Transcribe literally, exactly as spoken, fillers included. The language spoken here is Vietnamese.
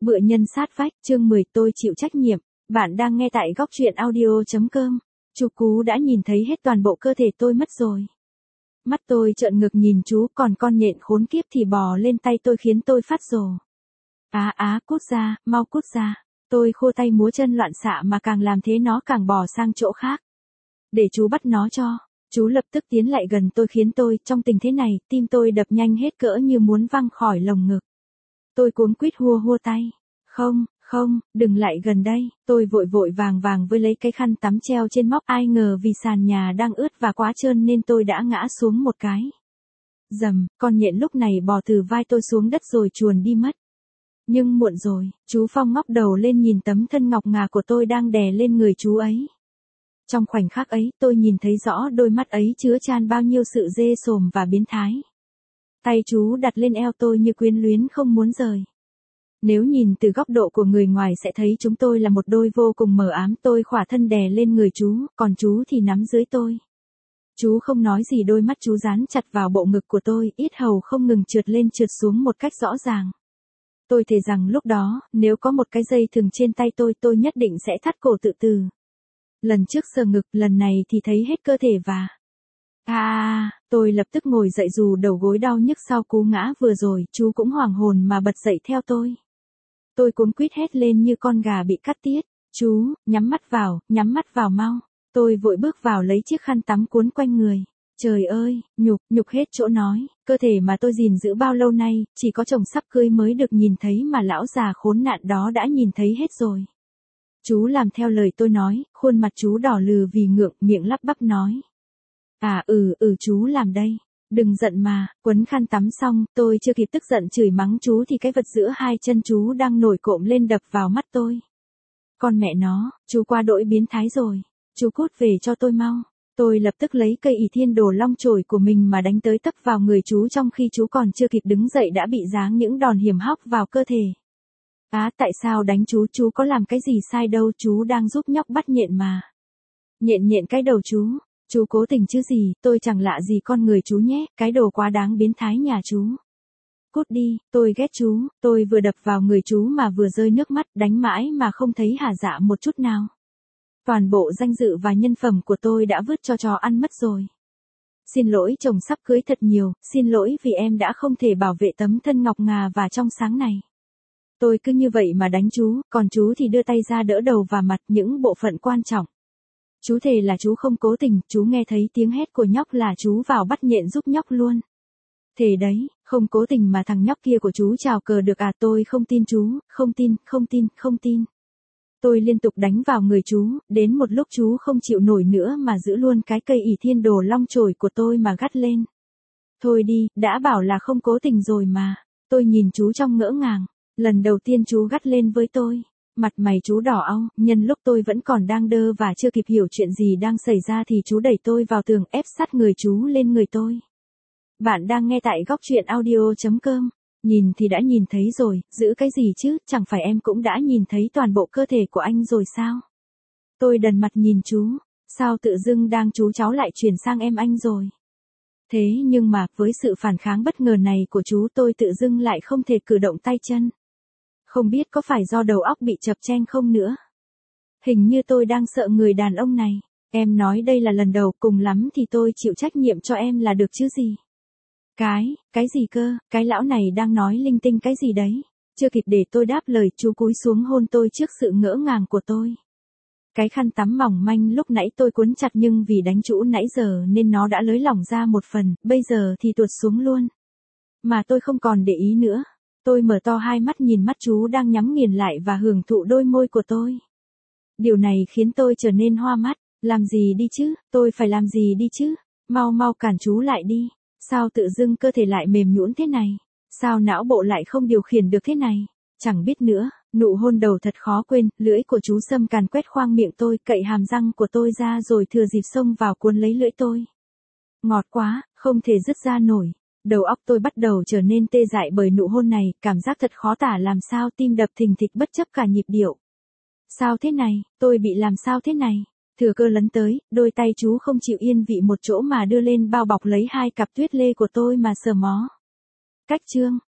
Bựa nhân sát vách, chương mười tôi chịu trách nhiệm. Bạn đang nghe tại góc truyện audio chấm com. Chú Cú đã nhìn thấy hết toàn bộ cơ thể tôi mất rồi. Mắt tôi trợn ngược nhìn chú, còn con nhện khốn kiếp thì bò lên tay tôi khiến tôi phát rồ. Á á, cút ra, mau cút ra. Tôi khô tay múa chân loạn xạ mà càng làm thế nó càng bò sang chỗ khác. Để chú bắt nó cho. Chú lập tức tiến lại gần tôi khiến tôi, trong tình thế này, tim tôi đập nhanh hết cỡ như muốn văng khỏi lồng ngực. Tôi cuống quýt hua hua tay. Không, không, đừng lại gần đây. Tôi vội vội vàng vàng với lấy cái khăn tắm treo trên móc, ai ngờ vì sàn nhà đang ướt và quá trơn nên tôi đã ngã xuống một cái. Dầm, con nhện lúc này bò từ vai tôi xuống đất rồi chuồn đi mất. Nhưng muộn rồi, chú Phong ngóc đầu lên nhìn tấm thân ngọc ngà của tôi đang đè lên người chú ấy. Trong khoảnh khắc ấy, tôi nhìn thấy rõ đôi mắt ấy chứa chan bao nhiêu sự dê sồm và biến thái. Tay chú đặt lên eo tôi như quyến luyến không muốn rời. Nếu nhìn từ góc độ của người ngoài sẽ thấy chúng tôi là một đôi vô cùng mờ ám, tôi khỏa thân đè lên người chú, còn chú thì nắm dưới tôi. Chú không nói gì, đôi mắt chú dán chặt vào bộ ngực của tôi, yết hầu không ngừng trượt lên trượt xuống một cách rõ ràng. Tôi thề rằng lúc đó, nếu có một cái dây thừng trên tay tôi, tôi nhất định sẽ thắt cổ tự tử. Lần trước sờ ngực, lần này thì thấy hết cơ thể và... À, tôi lập tức ngồi dậy dù đầu gối đau nhức sau cú ngã vừa rồi, chú cũng hoảng hồn mà bật dậy theo tôi. Tôi cuống quýt hét lên như con gà bị cắt tiết. Chú, nhắm mắt vào, nhắm mắt vào mau. Tôi vội bước vào lấy chiếc khăn tắm cuốn quanh người. Trời ơi, nhục, nhục hết chỗ nói, cơ thể mà tôi gìn giữ bao lâu nay, chỉ có chồng sắp cưới mới được nhìn thấy mà lão già khốn nạn đó đã nhìn thấy hết rồi. Chú làm theo lời tôi nói, khuôn mặt chú đỏ lừ vì ngượng, miệng lắp bắp nói. À ừ, ừ chú làm đây. Đừng giận mà, quấn khăn tắm xong, tôi chưa kịp tức giận chửi mắng chú thì cái vật giữa hai chân chú đang nổi cộm lên đập vào mắt tôi. Con mẹ nó, chú quá đỗi biến thái rồi. Chú cút về cho tôi mau. Tôi lập tức lấy cây ỷ thiên đồ long chổi của mình mà đánh tới tấp vào người chú trong khi chú còn chưa kịp đứng dậy đã bị giáng những đòn hiểm hóc vào cơ thể. Á, tại sao đánh chú, chú có làm cái gì sai đâu, chú đang giúp nhóc bắt nhện mà. Nhện nhện cái đầu chú. Chú cố tình chứ gì, tôi chẳng lạ gì con người chú nhé, cái đồ quá đáng biến thái nhà chú. Cút đi, tôi ghét chú, tôi vừa đập vào người chú mà vừa rơi nước mắt, đánh mãi mà không thấy hả dạ một chút nào. Toàn bộ danh dự và nhân phẩm của tôi đã vứt cho chó ăn mất rồi. Xin lỗi chồng sắp cưới thật nhiều, xin lỗi vì em đã không thể bảo vệ tấm thân ngọc ngà và trong sáng này. Tôi cứ như vậy mà đánh chú, còn chú thì đưa tay ra đỡ đầu và mặt, những bộ phận quan trọng. Chú thề là chú không cố tình, chú nghe thấy tiếng hét của nhóc là chú vào bắt nhện giúp nhóc luôn. Thề đấy, không cố tình mà thằng nhóc kia của chú chào cờ được à, tôi không tin chú, không tin, không tin, không tin. Tôi liên tục đánh vào người chú, đến một lúc chú không chịu nổi nữa mà giữ luôn cái cây ỷ thiên đồ long chổi của tôi mà gắt lên. Thôi đi, đã bảo là không cố tình rồi mà. Tôi nhìn chú trong ngỡ ngàng, lần đầu tiên chú gắt lên với tôi. Mặt mày chú đỏ au, nhân lúc tôi vẫn còn đang đơ và chưa kịp hiểu chuyện gì đang xảy ra thì chú đẩy tôi vào tường ép sát người chú lên người tôi. Bạn đang nghe tại góc truyện audio chấm com. Nhìn thì đã nhìn thấy rồi, giữ cái gì chứ, chẳng phải em cũng đã nhìn thấy toàn bộ cơ thể của anh rồi sao? Tôi đần mặt nhìn chú, sao tự dưng đang chú cháu lại chuyển sang em anh rồi? Thế nhưng mà, với sự phản kháng bất ngờ này của chú tôi tự dưng lại không thể cử động tay chân. Không biết có phải do đầu óc bị chập chênh không nữa. Hình như tôi đang sợ người đàn ông này. Em nói đây là lần đầu, cùng lắm thì tôi chịu trách nhiệm cho em là được chứ gì. Cái, cái gì cơ, cái lão này đang nói linh tinh cái gì đấy. Chưa kịp để tôi đáp lời, chú cúi xuống hôn tôi trước sự ngỡ ngàng của tôi. Cái khăn tắm mỏng manh lúc nãy tôi cuốn chặt nhưng vì đánh chú nãy giờ nên nó đã lới lỏng ra một phần, bây giờ thì tuột xuống luôn. Mà tôi không còn để ý nữa. Tôi mở to hai mắt nhìn mắt chú đang nhắm nghiền lại và hưởng thụ đôi môi của tôi. Điều này khiến tôi trở nên hoa mắt. Làm gì đi chứ, tôi phải làm gì đi chứ, mau mau cản chú lại đi. Sao tự dưng cơ thể lại mềm nhũn thế này? Sao não bộ lại không điều khiển được thế này? Chẳng biết nữa, nụ hôn đầu thật khó quên, lưỡi của chú Sâm càn quét khoang miệng tôi, cậy hàm răng của tôi ra rồi thừa dịp xông vào cuốn lấy lưỡi tôi. Ngọt quá, không thể dứt ra nổi. Đầu óc tôi bắt đầu trở nên tê dại bởi nụ hôn này, cảm giác thật khó tả làm sao, tim đập thình thịch bất chấp cả nhịp điệu. Sao thế này, tôi bị làm sao thế này? Thừa cơ lấn tới, đôi tay chú không chịu yên vị một chỗ mà đưa lên bao bọc lấy hai cặp tuyết lê của tôi mà sờ mó. Cách chương,